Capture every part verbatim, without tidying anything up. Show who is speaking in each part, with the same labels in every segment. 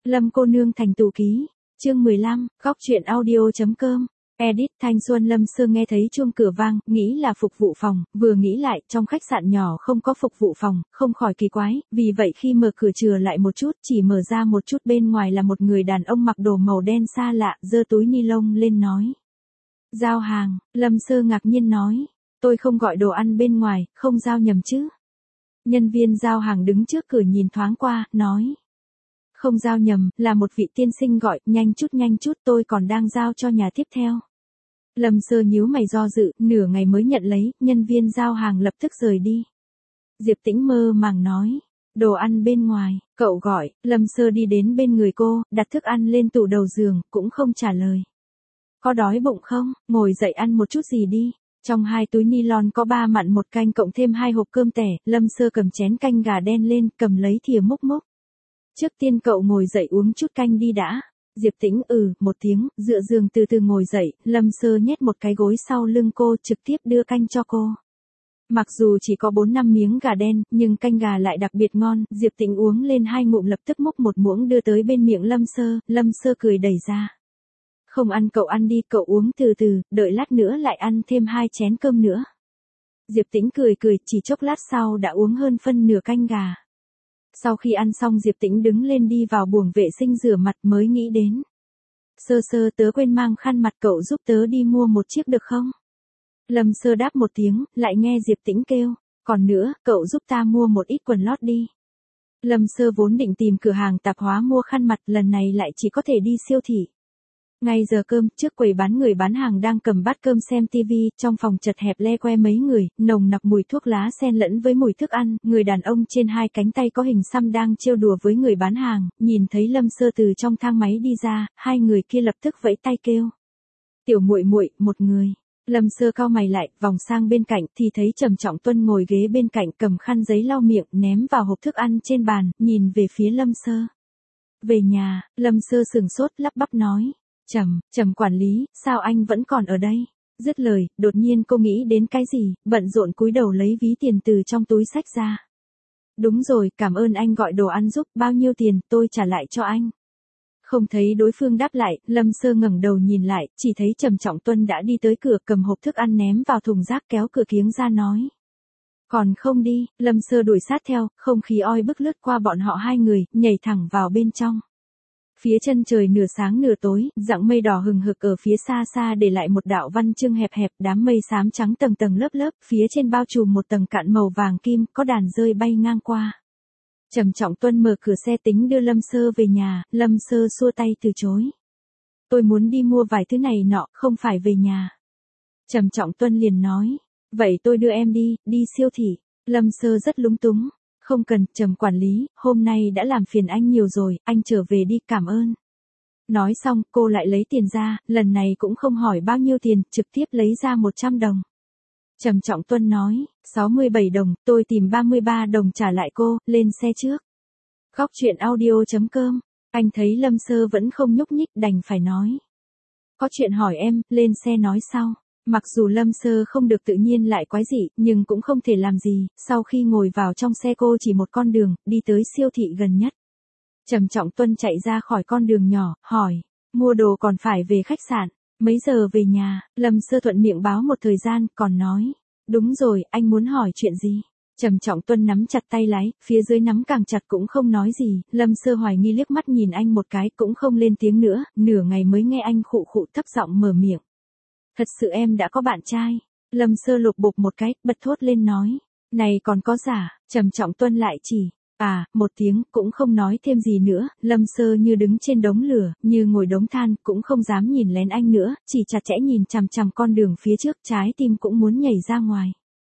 Speaker 1: Lâm cô nương thành tù ký. Chương mười lăm, góc truyện audio.com. Edit. Thanh Xuân. Lâm Sơ nghe thấy chuông cửa vang, nghĩ là phục vụ phòng, vừa nghĩ lại, trong khách sạn nhỏ không có phục vụ phòng, không khỏi kỳ quái, vì vậy khi mở cửa chừa lại một chút, chỉ mở ra một chút bên ngoài là một người đàn ông mặc đồ màu đen xa lạ, giơ túi ni lông lên nói. Giao hàng. Lâm Sơ ngạc nhiên nói. Tôi không gọi đồ ăn bên ngoài, không giao nhầm chứ. Nhân viên giao hàng đứng trước cửa nhìn thoáng qua, nói. Không giao nhầm, là một vị tiên sinh gọi, nhanh chút nhanh chút, tôi còn đang giao cho nhà tiếp theo. Lâm Sơ nhíu mày do dự, nửa ngày mới nhận lấy, nhân viên giao hàng lập tức rời đi. Diệp Tĩnh mơ màng nói, đồ ăn bên ngoài, cậu gọi. Lâm Sơ đi đến bên người cô, đặt thức ăn lên tủ đầu giường, cũng không trả lời. Có đói bụng không, ngồi dậy ăn một chút gì đi. Trong hai túi nylon có ba mặn một canh cộng thêm hai hộp cơm tẻ, Lâm Sơ cầm chén canh gà đen lên, cầm lấy thìa múc múc. Trước tiên cậu ngồi dậy uống chút canh đi đã. Diệp Tĩnh ừ, một tiếng, dựa giường từ từ ngồi dậy, Lâm Sơ nhét một cái gối sau lưng cô, trực tiếp đưa canh cho cô. Mặc dù chỉ có bốn năm miếng gà đen, nhưng canh gà lại đặc biệt ngon, Diệp Tĩnh uống lên hai ngụm lập tức múc một muỗng đưa tới bên miệng Lâm Sơ, Lâm Sơ cười đẩy ra. Không ăn cậu ăn đi, cậu uống từ từ, đợi lát nữa lại ăn thêm hai chén cơm nữa. Diệp Tĩnh cười cười, chỉ chốc lát sau đã uống hơn phân nửa canh gà. Sau khi ăn xong Diệp Tĩnh đứng lên đi vào buồng vệ sinh rửa mặt mới nghĩ đến. Sơ Sơ tớ quên mang khăn mặt, cậu giúp tớ đi mua một chiếc được không? Lâm Sơ đáp một tiếng, lại nghe Diệp Tĩnh kêu. Còn nữa, cậu giúp ta mua một ít quần lót đi. Lâm Sơ vốn định tìm cửa hàng tạp hóa mua khăn mặt, lần này lại chỉ có thể đi siêu thị. Ngay giờ cơm, trước quầy bán người bán hàng đang cầm bát cơm xem tivi, trong phòng chật hẹp le que mấy người, nồng nặc mùi thuốc lá xen lẫn với mùi thức ăn, người đàn ông trên hai cánh tay có hình xăm đang trêu đùa với người bán hàng, nhìn thấy Lâm Sơ từ trong thang máy đi ra, hai người kia lập tức vẫy tay kêu. Tiểu muội muội, một người. Lâm Sơ cau mày lại, vòng sang bên cạnh thì thấy Trầm Trọng Tuân ngồi ghế bên cạnh cầm khăn giấy lau miệng, ném vào hộp thức ăn trên bàn, nhìn về phía Lâm Sơ. Về nhà. Lâm Sơ sừng sốt lắp bắp nói. Trầm, Trầm quản lý, sao anh vẫn còn ở đây? Dứt lời, đột nhiên cô nghĩ đến cái gì, bận rộn cúi đầu lấy ví tiền từ trong túi xách ra. Đúng rồi, cảm ơn anh gọi đồ ăn giúp, bao nhiêu tiền, tôi trả lại cho anh. Không thấy đối phương đáp lại, Lâm Sơ ngẩng đầu nhìn lại, chỉ thấy Trầm Trọng Tuân đã đi tới cửa cầm hộp thức ăn ném vào thùng rác kéo cửa kiếng ra nói. Còn không đi, Lâm Sơ đuổi sát theo, không khí oi bức lướt qua bọn họ hai người, nhảy thẳng vào bên trong. Phía chân trời nửa sáng nửa tối, dặng mây đỏ hừng hực ở phía xa xa để lại một đạo văn chương hẹp hẹp, đám mây xám trắng tầng tầng lớp lớp, phía trên bao trùm một tầng cạn màu vàng kim, có đàn rơi bay ngang qua. Trầm Trọng Tuân mở cửa xe tính đưa Lâm Sơ về nhà, Lâm Sơ xua tay từ chối. Tôi muốn đi mua vài thứ này nọ, không phải về nhà. Trầm Trọng Tuân liền nói, vậy tôi đưa em đi, đi siêu thị. Lâm Sơ rất lúng túng. Không cần, Trầm quản lý, hôm nay đã làm phiền anh nhiều rồi, anh trở về đi, cảm ơn. Nói xong, cô lại lấy tiền ra, lần này cũng không hỏi bao nhiêu tiền, trực tiếp lấy ra một trăm đồng. Trầm Trọng Tuân nói, sáu mươi bảy đồng, tôi tìm ba mươi ba đồng trả lại cô, lên xe trước. Góc truyện audio.com, anh thấy Lâm Sơ vẫn không nhúc nhích đành phải nói. Có chuyện hỏi em, lên xe nói sau. Mặc dù Lâm Sơ không được tự nhiên lại quái dị, nhưng cũng không thể làm gì, sau khi ngồi vào trong xe cô chỉ một con đường, đi tới siêu thị gần nhất. Trầm Trọng Tuân chạy ra khỏi con đường nhỏ, hỏi, mua đồ còn phải về khách sạn, mấy giờ về nhà? Lâm Sơ thuận miệng báo một thời gian, còn nói, đúng rồi, anh muốn hỏi chuyện gì? Trầm Trọng Tuân nắm chặt tay lái, phía dưới nắm càng chặt cũng không nói gì, Lâm Sơ hoài nghi liếc mắt nhìn anh một cái cũng không lên tiếng nữa, nửa ngày mới nghe anh khụ khụ thấp giọng mở miệng. Thật sự em đã có bạn trai. Lâm Sơ lục bục một cái, bật thốt lên nói. Này còn có giả, Trầm Trọng Tuân lại chỉ. À, một tiếng, cũng không nói thêm gì nữa, Lâm Sơ như đứng trên đống lửa, như ngồi đống than, cũng không dám nhìn lén anh nữa, chỉ chặt chẽ nhìn chằm chằm con đường phía trước, trái tim cũng muốn nhảy ra ngoài.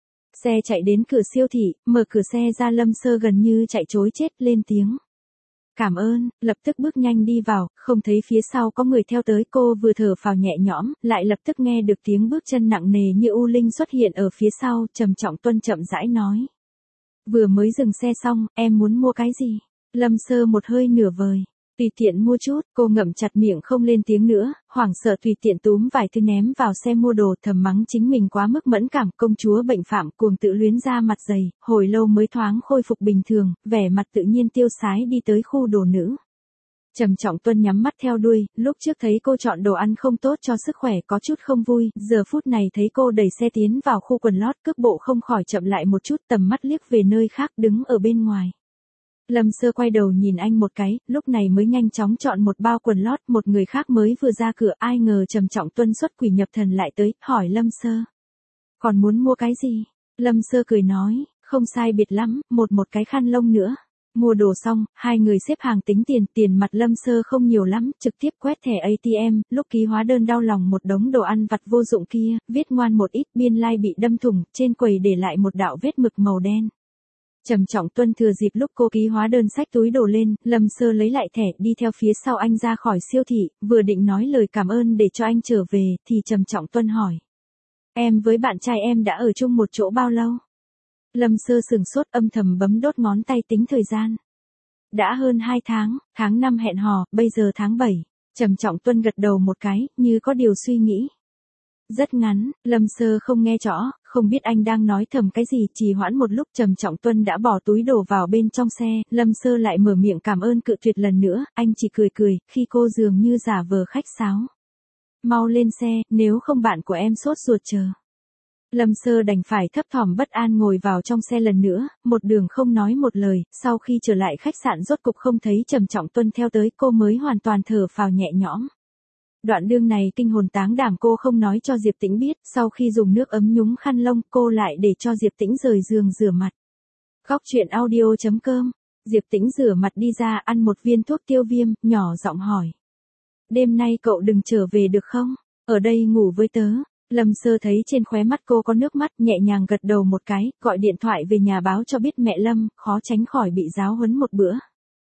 Speaker 1: Xe chạy đến cửa siêu thị, mở cửa xe ra Lâm Sơ gần như chạy trối chết lên tiếng. Cảm ơn, lập tức bước nhanh đi vào, không thấy phía sau có người theo tới, cô vừa thở phào nhẹ nhõm, lại lập tức nghe được tiếng bước chân nặng nề như u linh xuất hiện ở phía sau, Trầm Trọng Tuân chậm rãi nói. Vừa mới dừng xe xong, em muốn mua cái gì? Lâm Sơ một hơi nửa vời. Tùy tiện mua chút, cô ngậm chặt miệng không lên tiếng nữa, hoảng sợ tùy tiện túm vài thứ ném vào xe mua đồ, thầm mắng chính mình quá mức mẫn cảm, công chúa bệnh phạm, cuồng tự luyến ra mặt dày, hồi lâu mới thoáng khôi phục bình thường, vẻ mặt tự nhiên tiêu sái đi tới khu đồ nữ. Trầm Trọng Tuân nhắm mắt theo đuôi, lúc trước thấy cô chọn đồ ăn không tốt cho sức khỏe có chút không vui, giờ phút này thấy cô đẩy xe tiến vào khu quần lót, cước bộ không khỏi chậm lại một chút, tầm mắt liếc về nơi khác đứng ở bên ngoài. Lâm Sơ quay đầu nhìn anh một cái, lúc này mới nhanh chóng chọn một bao quần lót, một người khác mới vừa ra cửa, ai ngờ Trầm Trọng Tuân xuất quỷ nhập thần lại tới, hỏi Lâm Sơ. Còn muốn mua cái gì? Lâm Sơ cười nói, không sai biệt lắm, một một cái khăn lông nữa. Mua đồ xong, hai người xếp hàng tính tiền, tiền mặt Lâm Sơ không nhiều lắm, trực tiếp quét thẻ a tê em, lúc ký hóa đơn đau lòng một đống đồ ăn vặt vô dụng kia, viết ngoan một ít, biên lai like bị đâm thủng, trên quầy để lại một đạo vết mực màu đen. Trầm Trọng Tuân thừa dịp lúc cô ký hóa đơn xách túi đồ lên, Lâm Sơ lấy lại thẻ, đi theo phía sau anh ra khỏi siêu thị, vừa định nói lời cảm ơn để cho anh trở về, thì Trầm Trọng Tuân hỏi. Em với bạn trai em đã ở chung một chỗ bao lâu? Lâm Sơ sừng sốt, âm thầm bấm đốt ngón tay tính thời gian. Đã hơn hai tháng, tháng năm hẹn hò, bây giờ tháng bảy. Trầm Trọng Tuân gật đầu một cái, như có điều suy nghĩ. Rất ngắn, Lâm Sơ không nghe rõ, không biết anh đang nói thầm cái gì, trì hoãn một lúc Trầm Trọng Tuân đã bỏ túi đồ vào bên trong xe, Lâm Sơ lại mở miệng cảm ơn cự tuyệt lần nữa, anh chỉ cười cười, khi cô dường như giả vờ khách sáo. Mau lên xe, nếu không bạn của em sốt ruột chờ. Lâm Sơ đành phải thấp thỏm bất an ngồi vào trong xe lần nữa, một đường không nói một lời, sau khi trở lại khách sạn rốt cục không thấy Trầm Trọng Tuân theo tới, cô mới hoàn toàn thở phào nhẹ nhõm. Đoạn đương này kinh hồn táng đảm cô không nói cho Diệp Tĩnh biết, sau khi dùng nước ấm nhúng khăn lông, cô lại để cho Diệp Tĩnh rời giường rửa mặt. Góc truyện audio chấm com, Diệp Tĩnh rửa mặt đi ra ăn một viên thuốc tiêu viêm, nhỏ giọng hỏi. Đêm nay cậu đừng trở về được không? Ở đây ngủ với tớ. Lâm Sơ thấy trên khóe mắt cô có nước mắt, nhẹ nhàng gật đầu một cái, gọi điện thoại về nhà báo cho biết mẹ Lâm, khó tránh khỏi bị giáo huấn một bữa.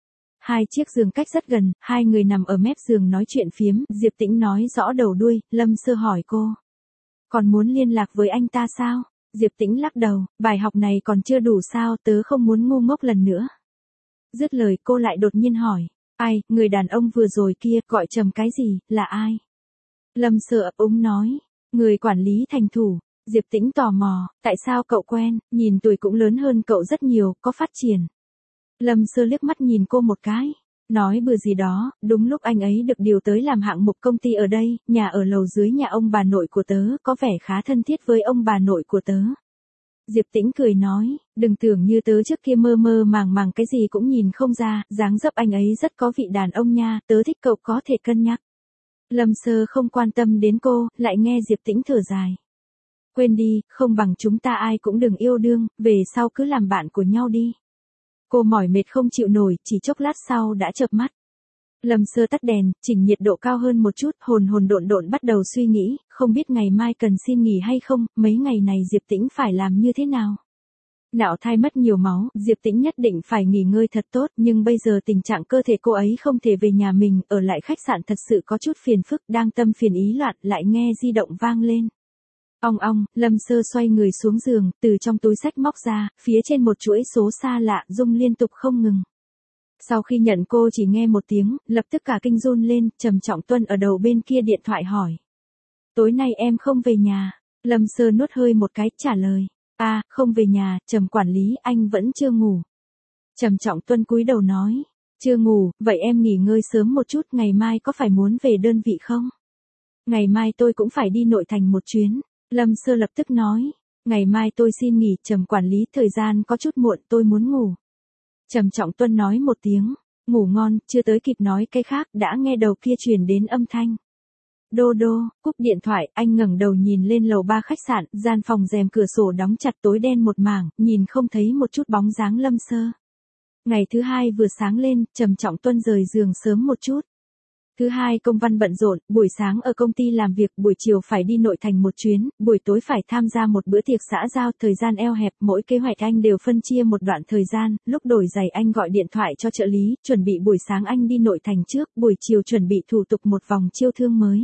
Speaker 1: Hai chiếc giường cách rất gần, hai người nằm ở mép giường nói chuyện phiếm, Diệp Tĩnh nói rõ đầu đuôi, Lâm Sơ hỏi cô. Còn muốn liên lạc với anh ta sao? Diệp Tĩnh lắc đầu, bài học này còn chưa đủ sao, tớ không muốn ngu ngốc lần nữa. Dứt lời cô lại đột nhiên hỏi, ai, người đàn ông vừa rồi kia, gọi Trầm cái gì, là ai? Lâm Sơ ấp úng nói. Người quản lý thành thủ. Diệp Tĩnh tò mò, tại sao cậu quen, nhìn tuổi cũng lớn hơn cậu rất nhiều, có phát triển. Lâm Sơ liếc mắt nhìn cô một cái, nói bừa gì đó, đúng lúc anh ấy được điều tới làm hạng mục công ty ở đây, nhà ở lầu dưới nhà ông bà nội của tớ, có vẻ khá thân thiết với ông bà nội của tớ. Diệp Tĩnh cười nói, đừng tưởng như tớ trước kia mơ mơ màng màng cái gì cũng nhìn không ra, dáng dấp anh ấy rất có vị đàn ông nha, tớ thích cậu có thể cân nhắc. Lâm Sơ không quan tâm đến cô, lại nghe Diệp Tĩnh thở dài. Quên đi, không bằng chúng ta ai cũng đừng yêu đương, về sau cứ làm bạn của nhau đi. Cô mỏi mệt không chịu nổi, chỉ chốc lát sau đã chợp mắt. Lâm Sơ tắt đèn, chỉnh nhiệt độ cao hơn một chút, hồn hồn độn độn bắt đầu suy nghĩ, không biết ngày mai cần xin nghỉ hay không, mấy ngày này Diệp Tĩnh phải làm như thế nào. Nạo thai mất nhiều máu, Diệp Tĩnh nhất định phải nghỉ ngơi thật tốt, nhưng bây giờ tình trạng cơ thể cô ấy không thể về nhà mình, ở lại khách sạn thật sự có chút phiền phức, đang tâm phiền ý loạn, lại nghe di động vang lên. Ong ong, Lâm Sơ xoay người xuống giường, từ trong túi xách móc ra, phía trên một chuỗi số xa lạ, rung liên tục không ngừng. Sau khi nhận cô chỉ nghe một tiếng, lập tức cả kinh run lên, Trầm Trọng Tuân ở đầu bên kia điện thoại hỏi. Tối nay em không về nhà. Lâm Sơ nuốt hơi một cái, trả lời. À, không về nhà, Trầm quản lý, anh vẫn chưa ngủ. Trầm Trọng Tuân cúi đầu nói. Chưa ngủ, vậy em nghỉ ngơi sớm một chút, ngày mai có phải muốn về đơn vị không? Ngày mai tôi cũng phải đi nội thành một chuyến. Lâm Sơ lập tức nói. Ngày mai tôi xin nghỉ, Trầm quản lý, thời gian có chút muộn, tôi muốn ngủ. Trầm Trọng Tuân nói một tiếng. Ngủ ngon, chưa tới kịp nói cái khác, đã nghe đầu kia truyền đến âm thanh. Đô đô, cúp điện thoại, anh ngẩng đầu nhìn lên lầu ba khách sạn, gian phòng rèm cửa sổ đóng chặt tối đen một mảng, nhìn không thấy một chút bóng dáng Lâm Sơ. Ngày thứ hai vừa sáng lên, Trầm Trọng Tuân rời giường sớm một chút. Thứ hai công văn bận rộn, buổi sáng ở công ty làm việc, buổi chiều phải đi nội thành một chuyến, buổi tối phải tham gia một bữa tiệc xã giao, thời gian eo hẹp, mỗi kế hoạch anh đều phân chia một đoạn thời gian, lúc đổi giày anh gọi điện thoại cho trợ lý, chuẩn bị buổi sáng anh đi nội thành trước, buổi chiều chuẩn bị thủ tục một vòng chiêu thương mới.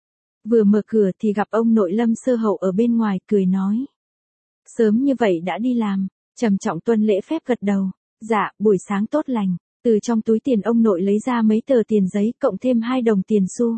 Speaker 1: Vừa mở cửa thì gặp ông nội Lâm Sơ Hậu ở bên ngoài, cười nói. Sớm như vậy đã đi làm, Trầm Trọng Tuân lễ phép gật đầu. Dạ, buổi sáng tốt lành. Từ trong túi tiền ông nội lấy ra mấy tờ tiền giấy, cộng thêm hai đồng tiền xu.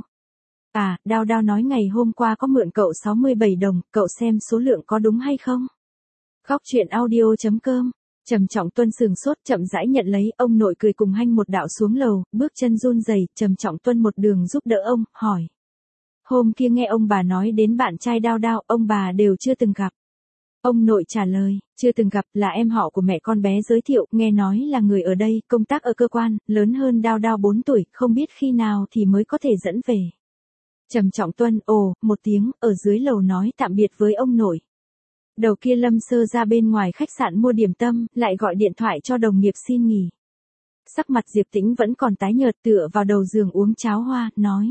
Speaker 1: À, Đao Đao nói ngày hôm qua có mượn cậu sáu mươi bảy đồng, cậu xem số lượng có đúng hay không? Góc truyện audio chấm com Trầm Trọng Tuân sừng sốt chậm rãi nhận lấy, ông nội cười cùng hanh một đạo xuống lầu, bước chân run rẩy. Trầm Trọng Tuân một đường giúp đỡ ông, hỏi. Hôm kia nghe ông bà nói đến bạn trai Đao Đao, ông bà đều chưa từng gặp. Ông nội trả lời, chưa từng gặp, là em họ của mẹ con bé giới thiệu, nghe nói là người ở đây, công tác ở cơ quan, lớn hơn Đao Đao bốn tuổi, không biết khi nào thì mới có thể dẫn về. Trầm Trọng Tuân, ồ, một tiếng, ở dưới lầu nói tạm biệt với ông nội. Đầu kia Lâm Sơ ra bên ngoài khách sạn mua điểm tâm, lại gọi điện thoại cho đồng nghiệp xin nghỉ. Sắc mặt Diệp Tĩnh vẫn còn tái nhợt, tựa vào đầu giường uống cháo hoa, nói.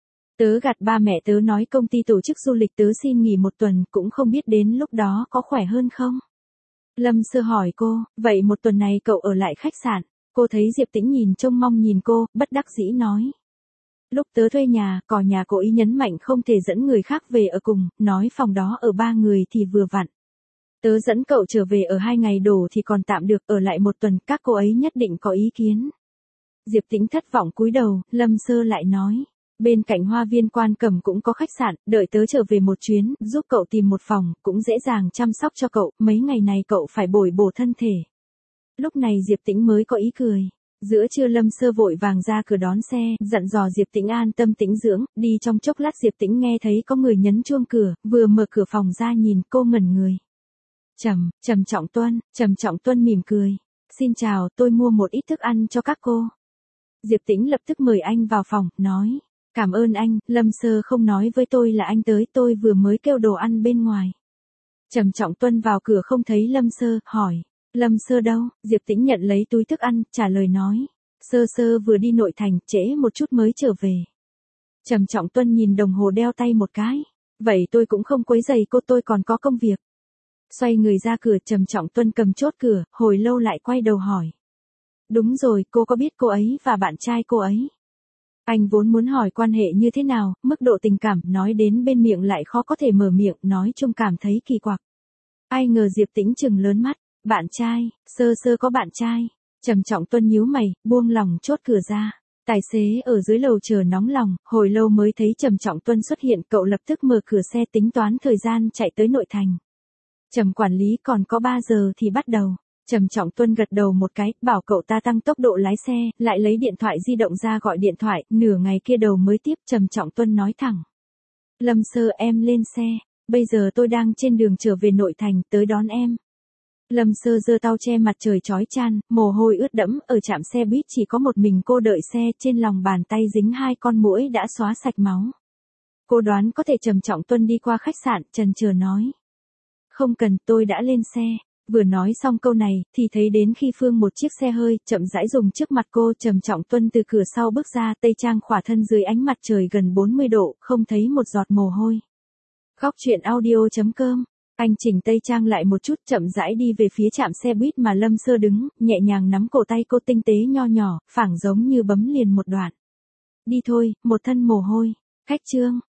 Speaker 1: Tớ gạt ba mẹ tớ nói công ty tổ chức du lịch tớ xin nghỉ một tuần, cũng không biết đến lúc đó có khỏe hơn không. Lâm Sơ hỏi cô, vậy một tuần này cậu ở lại khách sạn. Cô thấy Diệp Tĩnh nhìn trông mong nhìn cô, bất đắc dĩ nói. Lúc tớ thuê nhà, cò nhà cố ý nhấn mạnh không thể dẫn người khác về ở cùng, nói phòng đó ở ba người thì vừa vặn. Tớ dẫn cậu trở về ở hai ngày đổ thì còn tạm được, ở lại một tuần các cô ấy nhất định có ý kiến. Diệp Tĩnh thất vọng cúi đầu, Lâm Sơ lại nói. Bên cạnh Hoa Viên Quan Cầm cũng có khách sạn, đợi tớ trở về một chuyến, giúp cậu tìm một phòng, cũng dễ dàng chăm sóc cho cậu, mấy ngày này cậu phải bồi bổ thân thể. Lúc này Diệp Tĩnh mới có ý cười. Giữa trưa Lâm Sơ vội vàng ra cửa đón xe, dặn dò Diệp Tĩnh an tâm tĩnh dưỡng, đi trong chốc lát Diệp Tĩnh nghe thấy có người nhấn chuông cửa, vừa mở cửa phòng ra nhìn cô ngẩn người. Trầm, Trầm Trọng Tuân, Trầm Trọng Tuân mỉm cười. Xin chào, tôi mua một ít thức ăn cho các cô. Diệp Tĩnh lập tức mời anh vào phòng, nói. Cảm ơn anh, Lâm Sơ không nói với tôi là anh tới, tôi vừa mới kêu đồ ăn bên ngoài. Trầm Trọng Tuân vào cửa không thấy Lâm Sơ, hỏi. Lâm Sơ đâu? Diệp Tĩnh nhận lấy túi thức ăn, trả lời nói. Sơ Sơ vừa đi nội thành, trễ một chút mới trở về. Trầm Trọng Tuân nhìn đồng hồ đeo tay một cái. Vậy tôi cũng không quấy rầy cô, tôi còn có công việc. Xoay người ra cửa, Trầm Trọng Tuân cầm chốt cửa, hồi lâu lại quay đầu hỏi. Đúng rồi, cô có biết cô ấy và bạn trai cô ấy? Anh vốn muốn hỏi quan hệ như thế nào, mức độ tình cảm, nói đến bên miệng lại khó có thể mở miệng, nói chung cảm thấy kỳ quặc. Ai ngờ Diệp Tĩnh trừng lớn mắt. Bạn trai, Sơ Sơ có bạn trai. Trầm Trọng Tuân nhíu mày, buông lòng chốt cửa ra. Tài xế ở dưới lầu chờ nóng lòng, hồi lâu mới thấy Trầm Trọng Tuân xuất hiện, cậu lập tức mở cửa xe tính toán thời gian chạy tới nội thành. Trầm quản lý còn có ba giờ thì bắt đầu. Trầm Trọng Tuân gật đầu một cái, bảo cậu ta tăng tốc độ lái xe, lại lấy điện thoại di động ra gọi điện thoại, nửa ngày kia đầu mới tiếp. Trầm Trọng Tuân nói thẳng. Lâm Sơ em lên xe, bây giờ tôi đang trên đường trở về nội thành, tới đón em. Lâm Sơ giơ tay che mặt trời chói chang, mồ hôi ướt đẫm, ở trạm xe buýt chỉ có một mình cô đợi xe, trên lòng bàn tay dính hai con muỗi đã xóa sạch máu. Cô đoán có thể Trầm Trọng Tuân đi qua khách sạn, chần chờ nói. Không cần, tôi đã lên xe. Vừa nói xong câu này, thì thấy đến khi phương một chiếc xe hơi, chậm rãi dùng trước mặt cô. Trầm Trọng Tuân từ cửa sau bước ra, tây trang khỏa thân dưới ánh mặt trời gần bốn mươi độ, không thấy một giọt mồ hôi. Góc truyện audio chấm com. Anh chỉnh tây trang lại một chút, chậm rãi đi về phía trạm xe buýt mà Lâm Sơ đứng, nhẹ nhàng nắm cổ tay cô tinh tế nho nhỏ, phảng giống như bấm liền một đoạn. Đi thôi, một thân mồ hôi. Khách trương.